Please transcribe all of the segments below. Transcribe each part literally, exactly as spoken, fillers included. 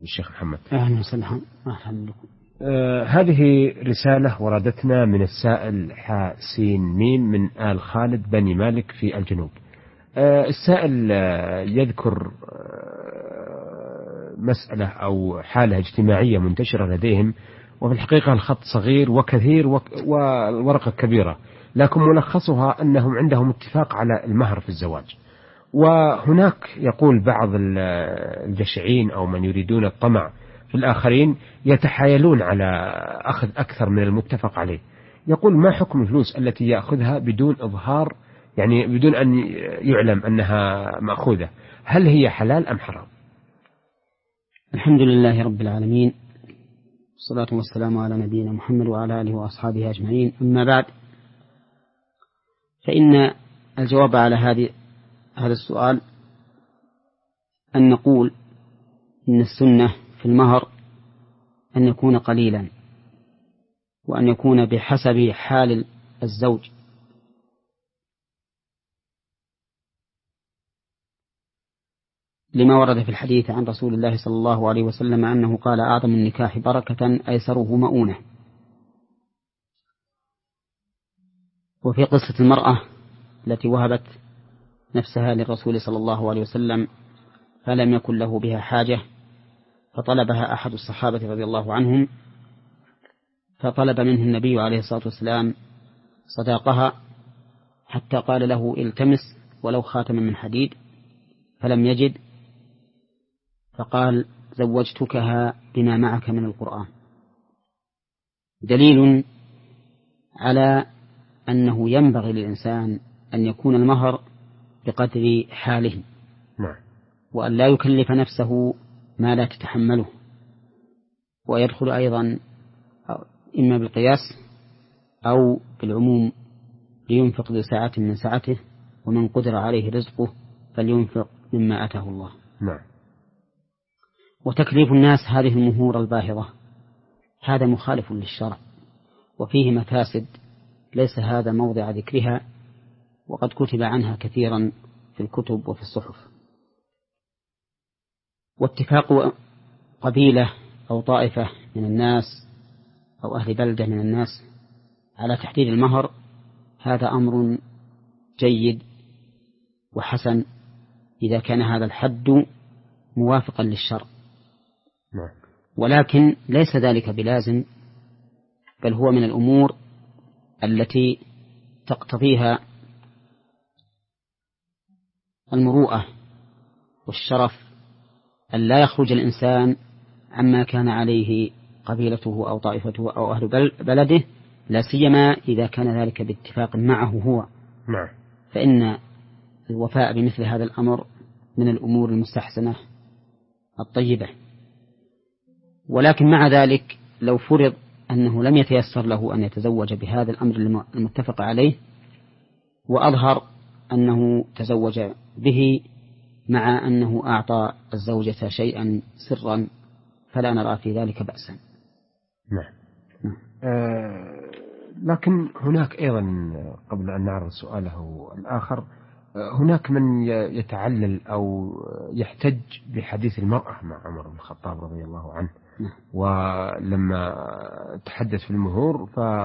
الشيخ محمد. أهلا وسهلا. أهلا بكم. آه هذه رسالة وردتنا من السائل حاسين ميم من آل خالد بني مالك في الجنوب. آه السائل آه يذكر آه مسألة أو حالة اجتماعية منتشرة لديهم، وفي الحقيقة الخط صغير وكثير والورقة كبيرة، لكن ملخصها أنهم عندهم اتفاق على المهر في الزواج، وهناك يقول بعض الجشعين أو من يريدون الطمع في الآخرين يتحايلون على أخذ أكثر من المتفق عليه. يقول: ما حكم الفلوس التي يأخذها بدون إظهار، يعني بدون أن يعلم أنها مأخوذة؟ هل هي حلال أم حرام؟ الحمد لله رب العالمين، والصلاة والسلام على نبينا محمد وعلى آله وأصحابه أجمعين. أما بعد، فإن الجواب على هذه هذا السؤال أن نقول إن السنة في المهر أن يكون قليلا، وأن يكون بحسب حال الزوج، لما ورد في الحديث عن رسول الله صلى الله عليه وسلم أنه قال: أعظم النكاح بركة أيسره مؤونة. وفي قصة المرأة التي وهبت نفسها للرسول صلى الله عليه وسلم فلم يكن له بها حاجة، فطلبها أحد الصحابة رضي الله عنهم، فطلب منه النبي عليه الصلاة والسلام صداقها، حتى قال له: التمس ولو خاتما من حديد، فلم يجد، فقال: زوجتكها بما معك من القرآن. دليل على أنه ينبغي للإنسان أن يكون المهر بقدر حاله، وأن لا يكلف نفسه ما لا تتحمله. ويدخل أيضا إما بالقياس أو بالعموم: لينفق ذو ساعة من سعته، ومن قدر عليه رزقه فلينفق مما آتاه الله. نعم. وتكليف الناس هذه المهور الباهظة هذا مخالف للشرع، وفيه مفاسد ليس هذا موضع ذكرها، وقد كتب عنها كثيرا في الكتب وفي الصحف. واتفاق قبيلة أو طائفة من الناس أو أهل بلدة من الناس على تحديد المهر هذا أمر جيد وحسن إذا كان هذا الحد موافقا للشرع، ولكن ليس ذلك بلازم، بل هو من الأمور التي تقتضيها المروءة والشرف أن لا يخرج الإنسان عما كان عليه قبيلته أو طائفته أو أهل بلده، لا سيما إذا كان ذلك باتفاق معه هو. نعم. فإن الوفاء بمثل هذا الأمر من الأمور المستحسنة الطيبة. ولكن مع ذلك لو فرض أنه لم يتيسر له أن يتزوج بهذا الأمر المتفق عليه، وأظهر أنه تزوج به مع أنه أعطى الزوجة شيئا سرا، فلا نرى في ذلك بأسا. نعم. آه لكن هناك أيضا، قبل أن نعرض سؤاله الآخر، هناك من يتعلل أو يحتج بحديث المرأة مع عمر بن الخطاب رضي الله عنه، ولما تحدث في المهور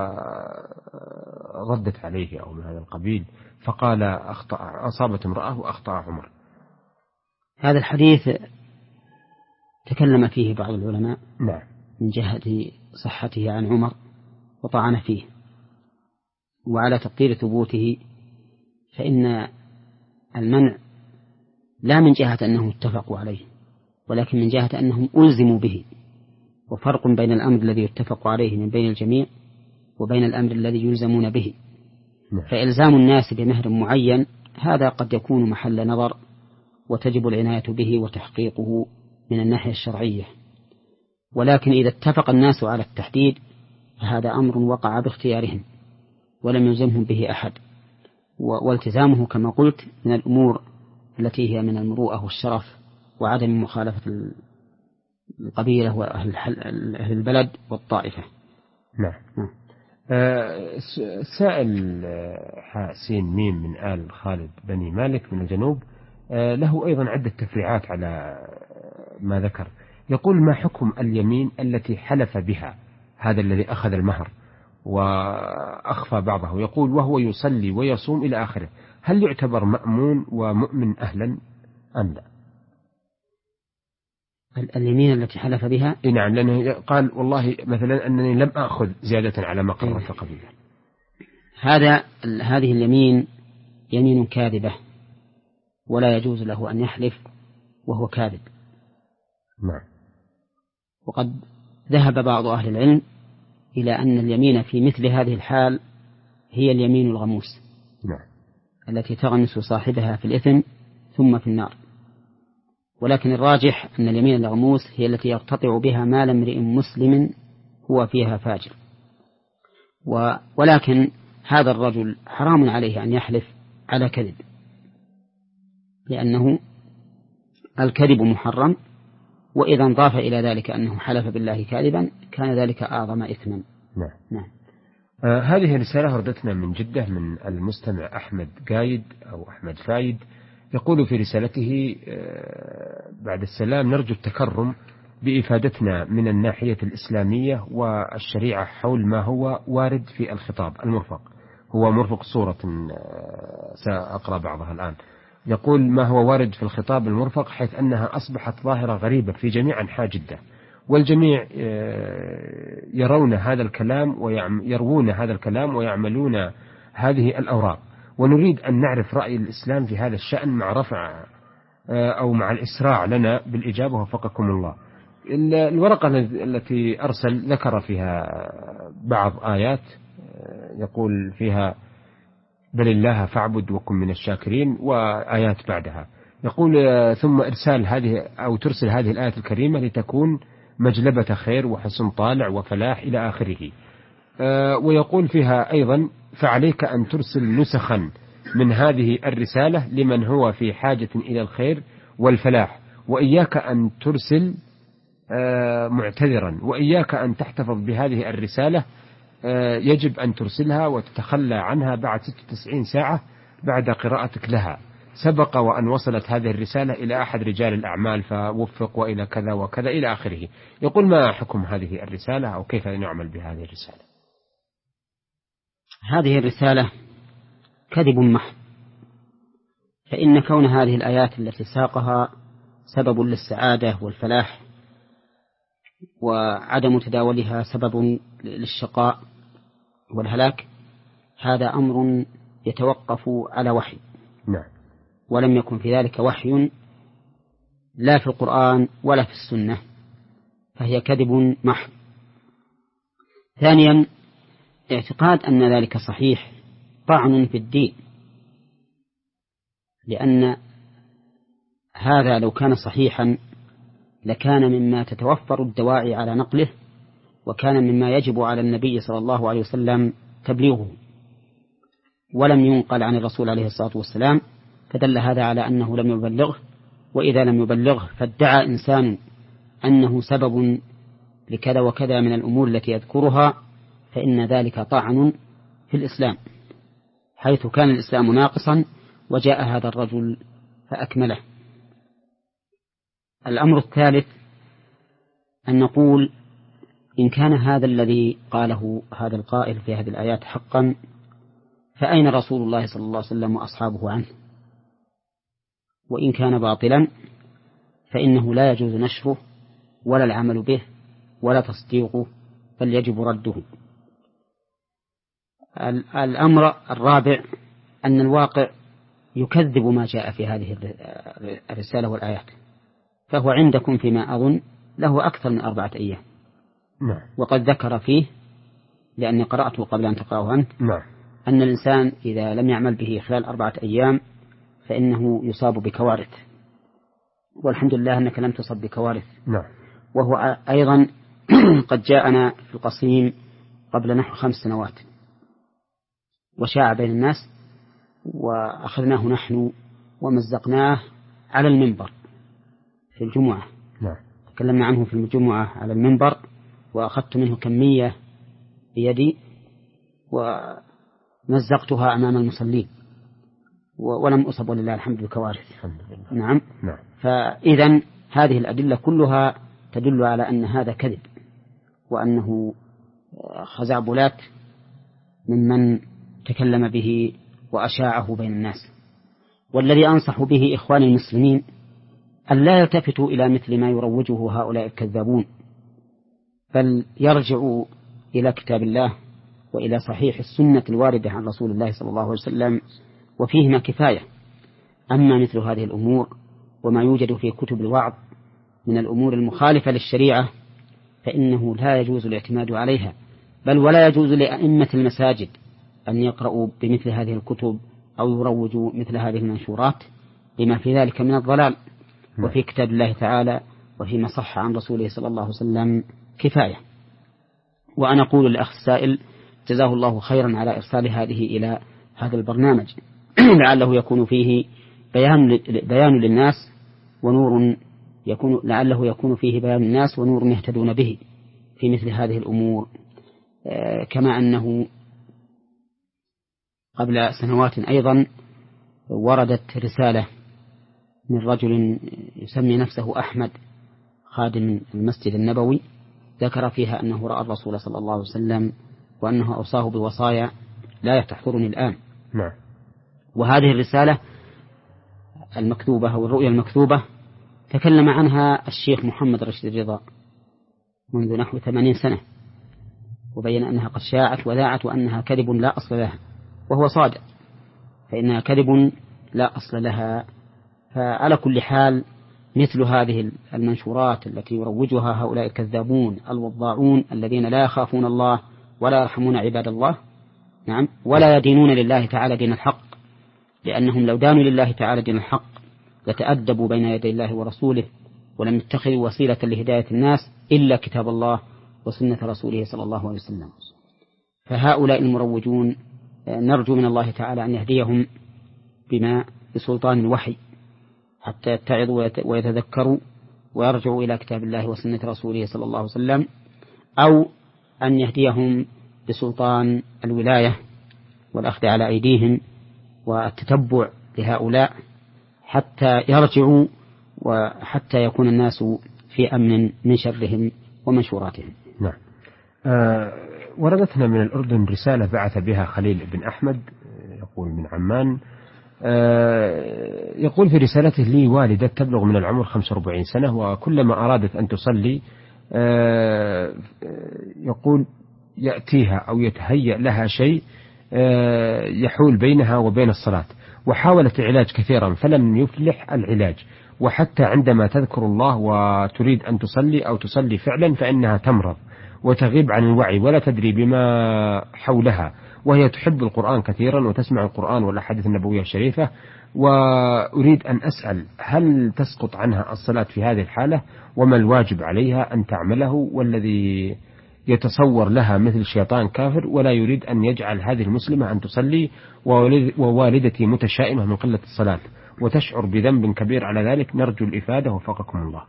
فردت عليه أو من هذا القبيل، فقال: أخطأ، أصابت امرأة وأخطأ عمر. هذا الحديث تكلم فيه بعض العلماء نعم. من جهة صحته عن عمر وطعن فيه، وعلى تقدير ثبوته فإن المنع لا من جهة أنهم اتفقوا عليه، ولكن من جهة أنهم ألزموا به. وفرق بين الأمر الذي يتفق عليه من بين الجميع وبين الأمر الذي يلزمون به. فإلزام الناس بمهر معين هذا قد يكون محل نظر، وتجب العناية به وتحقيقه من الناحية الشرعية. ولكن إذا اتفق الناس على التحديد فهذا أمر وقع باختيارهم ولم يلزمهم به أحد، والتزامه كما قلت من الأمور التي هي من المروءة والشرف وعدم مخالفة القبيلة وأهل البلد والطائفة. نعم. السائل حاسين ميم من آل خالد بني مالك من الجنوب له أيضا عدة تفريعات على ما ذكر. يقول ما حكم اليمين التي حلف بها هذا الذي أخذ المهر وأخفى بعضه، يقول وهو يصلي ويصوم إلى آخره، هل يعتبر مأمون ومؤمن أهلا أم لا؟ اليمين التي حلف بها نعم، لأنه قال والله مثلا أنني لم أخذ زيادة على ما قررت قبيلة. هذا هذه اليمين يمين كاذبة، ولا يجوز له أن يحلف وهو كاذب. نعم. وقد ذهب بعض أهل العلم إلى أن اليمين في مثل هذه الحال هي اليمين الغموس. نعم. التي تغمس صاحبها في الإثم ثم في النار. ولكن الراجح أن اليمين الغموس هي التي يرتطع بها مال امرئ مسلم هو فيها فاجر. ولكن هذا الرجل حرام عليه أن يحلف على كذب، لأنه الكذب محرم، وإذا انضاف إلى ذلك أنه حلف بالله كاذبا كان ذلك أعظم إثما. نعم. نعم. آه هذه رسالة وردتنا من جدة من المستمع أحمد قايد أو أحمد فايد، يقول في رسالته آه بعد السلام: نرجو التكرم بإفادتنا من الناحية الإسلامية والشريعة حول ما هو وارد في الخطاب المرفق. هو مرفق صورة آه سأقرأ بعضها الآن. يقول ما هو وارد في الخطاب المرفق حيث أنها أصبحت ظاهرة غريبة في جميع أنحاء جدة، والجميع يرون هذا الكلام ويروون هذا الكلام ويعملون هذه الأوراق، ونريد أن نعرف رأي الإسلام في هذا الشأن مع رفع أو مع الإسراع لنا بالإجابة وفقكم الله. الورقة التي أرسل ذكر فيها بعض آيات يقول فيها بل الله فاعبد وكن من الشاكرين، وآيات بعدها يقول ثم إرسال هذه أو ترسل هذه الآية الكريمة لتكون مجلبة خير وحسن طالع وفلاح إلى آخره. أه ويقول فيها أيضا فعليك أن ترسل نسخا من هذه الرسالة لمن هو في حاجة إلى الخير والفلاح، وإياك أن ترسل أه معتذرا، وإياك أن تحتفظ بهذه الرسالة، أه يجب أن ترسلها وتتخلى عنها بعد ستة وتسعين ساعة بعد قراءتك لها. سبق وأن وصلت هذه الرسالة إلى أحد رجال الأعمال فوفق وإلى كذا وكذا إلى آخره. يقول ما حكم هذه الرسالة أو كيف نعمل بهذه الرسالة؟ هذه الرسالة كذب محض، فإن كون هذه الآيات التي ساقها سبب للسعادة والفلاح، وعدم تداولها سبب للشقاء والهلاك، هذا أمر يتوقف على وحي. نعم. ولم يكن في ذلك وحي لا في القرآن ولا في السنة، فهي كذب محض. ثانيا، اعتقاد أن ذلك صحيح طعن في الدين، لأن هذا لو كان صحيحا لكان مما تتوفر الدواعي على نقله، وكان مما يجب على النبي صلى الله عليه وسلم تبليغه، ولم ينقل عن الرسول عليه الصلاة والسلام، فدل هذا على أنه لم يبلغه. وإذا لم يبلغه فادعى إنسان أنه سبب لكذا وكذا من الأمور التي يذكرها، فإن ذلك طعن في الإسلام، حيث كان الإسلام ناقصا وجاء هذا الرجل فأكمله. الأمر الثالث أن نقول إن كان هذا الذي قاله هذا القائل في هذه الآيات حقا، فأين رسول الله صلى الله عليه وسلم وأصحابه عنه؟ وإن كان باطلا فإنه لا يجوز نشره ولا العمل به ولا تصديقه، بل يجب رده. الأمر الرابع أن الواقع يكذب ما جاء في هذه الرسالة والآيات، فهو عندكم فيما أظن له أكثر من أربعة أيام. نعم. وقد ذكر فيه، لأني قرأته قبل أن تقرأه أنت، نعم، أن الإنسان إذا لم يعمل به خلال أربعة أيام فإنه يصاب بكوارث، والحمد لله أنك لم تصب بكوارث. نعم. وهو أيضا قد جاءنا في القصيم قبل نحو خمس سنوات وشاع بين الناس، وأخذناه نحن ومزقناه على المنبر في الجمعة. نعم. تكلمنا عنه في الجمعة على المنبر، وأخذت منه كمية بيدي ومزقتها أمام المصلين، ولم أصب ولله الحمد بكوارث. الحمد لله. نعم. نعم. فإذا هذه الأدلة كلها تدل على أن هذا كذب، وأنه خزعبلات ممن تكلم به وأشاعه بين الناس. والذي أنصح به إخواني المسلمين أن لا يلتفتوا إلى مثل ما يروجه هؤلاء الكذابون، بل يرجعوا إلى كتاب الله وإلى صحيح السنة الواردة عن رسول الله صلى الله عليه وسلم، وفيهما كفاية. أما مثل هذه الأمور وما يوجد في كتب الوعظ من الأمور المخالفة للشريعة فإنه لا يجوز الاعتماد عليها، بل ولا يجوز لأئمة المساجد أن يقرأوا بمثل هذه الكتب أو يروجوا مثل هذه المنشورات لما في ذلك من الضلال. وفي كتاب الله تعالى وفيما صح عن رسوله صلى الله عليه وسلم كفاية. وأنا أقول للأخ السائل جزاه الله خيرا على إرسال هذه إلى هذا البرنامج لعله يكون فيه بيان بيان للناس ونور يكون لعله يكون فيه بيان الناس ونور يهتدون به في مثل هذه الأمور. كما أنه قبل سنوات أيضا وردت رسالة من رجل يسمي نفسه أحمد خادم المسجد النبوي، ذكر فيها أنه رأى الرسول صلى الله عليه وسلم وأنه أوصاه بوصايا لا تحضرني الآن. نعم. وهذه الرسالة المكتوبة أو الرؤيا المكتوبة تكلم عنها الشيخ محمد رشيد رضا منذ نحو ثمانين سنة، وبين أنها قد شاعت وذاعت وأنها كذب لا أصل لها، وهو صادق فإنها كذب لا أصل لها. فعلى كل حال مثل هذه المنشورات التي يروجها هؤلاء الكذابون الوضاعون الذين لا يخافون الله ولا يرحمون عباد الله، نعم، ولا يدينون لله تعالى دين الحق، لأنهم لو دانوا لله تعالى دين الحق لتأدبوا بين يدي الله ورسوله ولم يتخذوا وسيلة لهداية الناس إلا كتاب الله وسنة رسوله صلى الله عليه وسلم. فهؤلاء المروجون نرجو من الله تعالى أن يهديهم بما بسلطان الوحي حتى يتعظوا ويتذكروا ويرجعوا إلى كتاب الله وسنة رسوله صلى الله عليه وسلم، أو أن يهديهم بسلطان الولاية والأخذ على أيديهم والتتبع لهؤلاء حتى يرجعوا وحتى يكون الناس في أمن من شرهم ومنشوراتهم. نعم. آه وردتنا من الأردن رسالة بعث بها خليل بن أحمد يقول من عمان. آه يقول في رسالته: لي والدة تبلغ من العمر خمسة وأربعين سنة، وكلما أرادت أن تصلي آه يقول يأتيها أو يتهيأ لها شيء آه يحول بينها وبين الصلاة، وحاولت العلاج كثيرا فلم يفلح العلاج، وحتى عندما تذكر الله وتريد أن تصلي أو تصلي فعلا فإنها تمرض وتغيب عن الوعي ولا تدري بما حولها، وهي تحب القرآن كثيرا وتسمع القرآن والأحاديث النبوية الشريفة. وأريد أن أسأل هل تسقط عنها الصلاة في هذه الحالة، وما الواجب عليها أن تعمله، والذي يتصور لها مثل شيطان كافر ولا يريد أن يجعل هذه المسلمة أن تصلي، ووالدتي متشائمة من قلة الصلاة وتشعر بذنب كبير على ذلك، نرجو الإفادة وفقكم الله.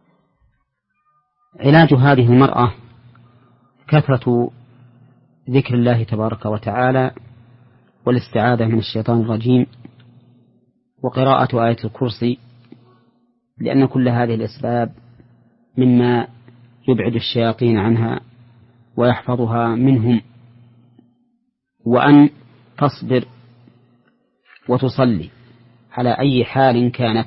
علاج هذه المرأة كثرة ذكر الله تبارك وتعالى والاستعاذة من الشيطان الرجيم وقراءة آية الكرسي، لأن كل هذه الأسباب مما يبعد الشياطين عنها ويحفظها منهم، وأن تصبر وتصلي على أي حال كانت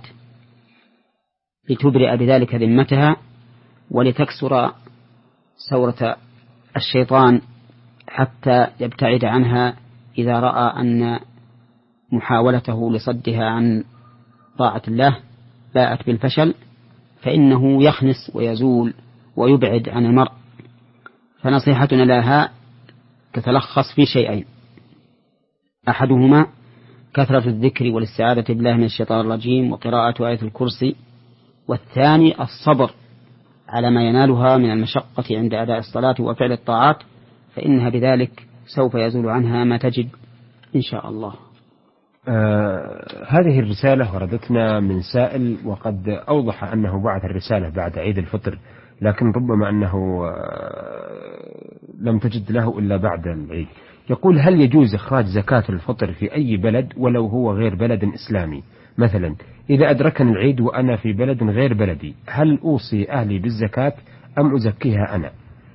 لتبرئ بذلك ذمتها ولتكسر سورة الشيطان حتى يبتعد عنها إذا رأى أن محاولته لصدها عن طاعة الله باءت بالفشل، فإنه يخنس ويزول ويبعد عن المرء. فنصيحتنا لها تتلخص في شيئين: أحدهما كثرة الذكر والاستعاذة بالله من الشيطان الرجيم وقراءة آية الكرسي، والثاني الصبر على ما ينالها من المشقة عند أداء الصلاة وفعل الطاعات، فإنها بذلك سوف يزول عنها ما تجد إن شاء الله. آه هذه الرسالة وردتنا من سائل، وقد أوضح أنه بعث الرسالة بعد عيد الفطر، لكن ربما أنه آه لم تجد له إلا بعد العيد. يقول: هل يجوز إخراج زكاة الفطر في أي بلد ولو هو غير بلد إسلامي؟ مثلا إذا أدركني العيد وأنا في بلد غير بلدي، هل أوصي أهلي بالزكاة أم أزكيها أنا؟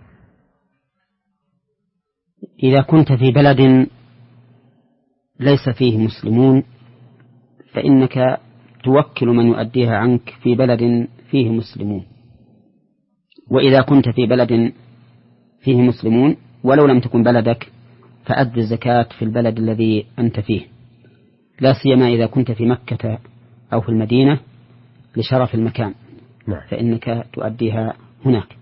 إذا كنت في بلد ليس فيه مسلمون فإنك توكل من يؤديها عنك في بلد فيه مسلمون، وإذا كنت في بلد فيه مسلمون ولو لم تكن بلدك فأد الزكاة في البلد الذي أنت فيه، لا سيما إذا كنت في مكة أو في المدينة لشرف المكان. نعم. فإنك تؤديها هناك.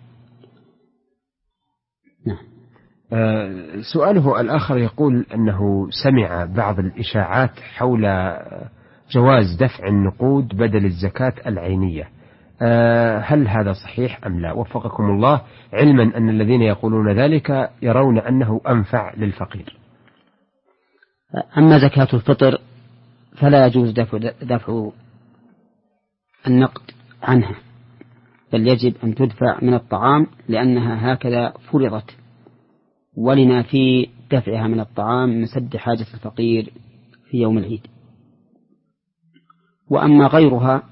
نعم. آه سؤاله الآخر يقول أنه سمع بعض الإشاعات حول جواز دفع النقود بدل الزكاة العينية، آه هل هذا صحيح أم لا؟ وفقكم الله، علما أن الذين يقولون ذلك يرون أنه أنفع للفقير. أما زكاة الفطر فلا يجوز دفع, دفع النقد عنها، بل يجب أن تدفع من الطعام لأنها هكذا فرضت، ولنا في دفعها من الطعام من سد حاجة الفقير في يوم العيد. وأما غيرها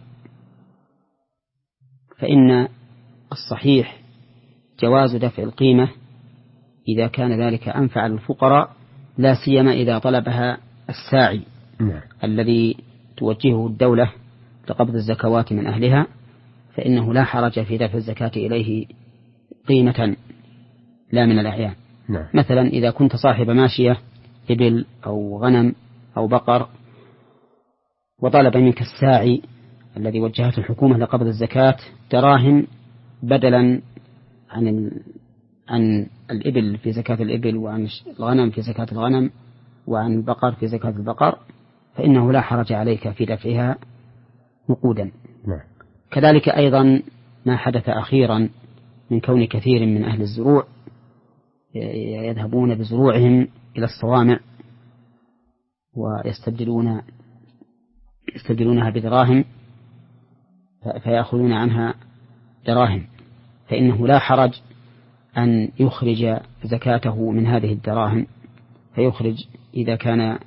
فإن الصحيح جواز دفع القيمة إذا كان ذلك أنفع للفقراء، لا سيما إذا طلبها الساعي الذي توجهه الدولة لقبض الزكوات من أهلها، فإنه لا حرج في دفع الزكاة إليه قيمة لا من الأعيان. نعم. مثلا إذا كنت صاحب ماشية إبل أو غنم أو بقر وطلب منك الساعي الذي وجهته الحكومة لقبض الزكاة دراهم بدلا عن ال... عن الإبل في زكاة الإبل، وعن الغنم في زكاة الغنم، وعن البقر في زكاة البقر، فإنه لا حرج عليك في دفعها نقودا. نعم. كذلك أيضا ما حدث أخيرا من كون كثير من أهل الزروع يذهبون بزروعهم إلى الصوامع ويستبدلون يستبدلونها بدراهم فيأخذون عنها دراهم، فإنه لا حرج أن يخرج زكاته من هذه الدراهم، فيخرج إذا كان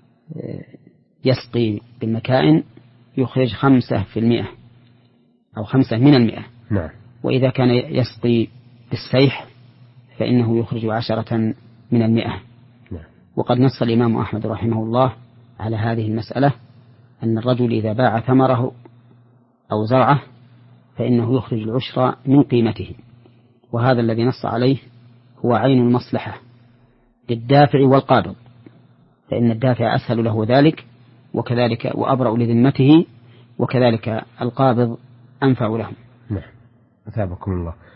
يسقي بالمكائن يخرج خمسة في المئة أو خمسة من المئة. نعم. وإذا كان يسقي بالسيح فإنه يخرج عشرة من المئة. نعم. وقد نص الإمام أحمد رحمه الله على هذه المسألة، أن الرجل إذا باع ثمره أو زرعه فإنه يخرج العشر من قيمته، وهذا الذي نص عليه هو عين المصلحة للدافع والقابض، فإن الدافع أسهل له ذلك وكذلك وأبرأ لذمته، وكذلك القابض أنفع له. نعم. أثابكم الله.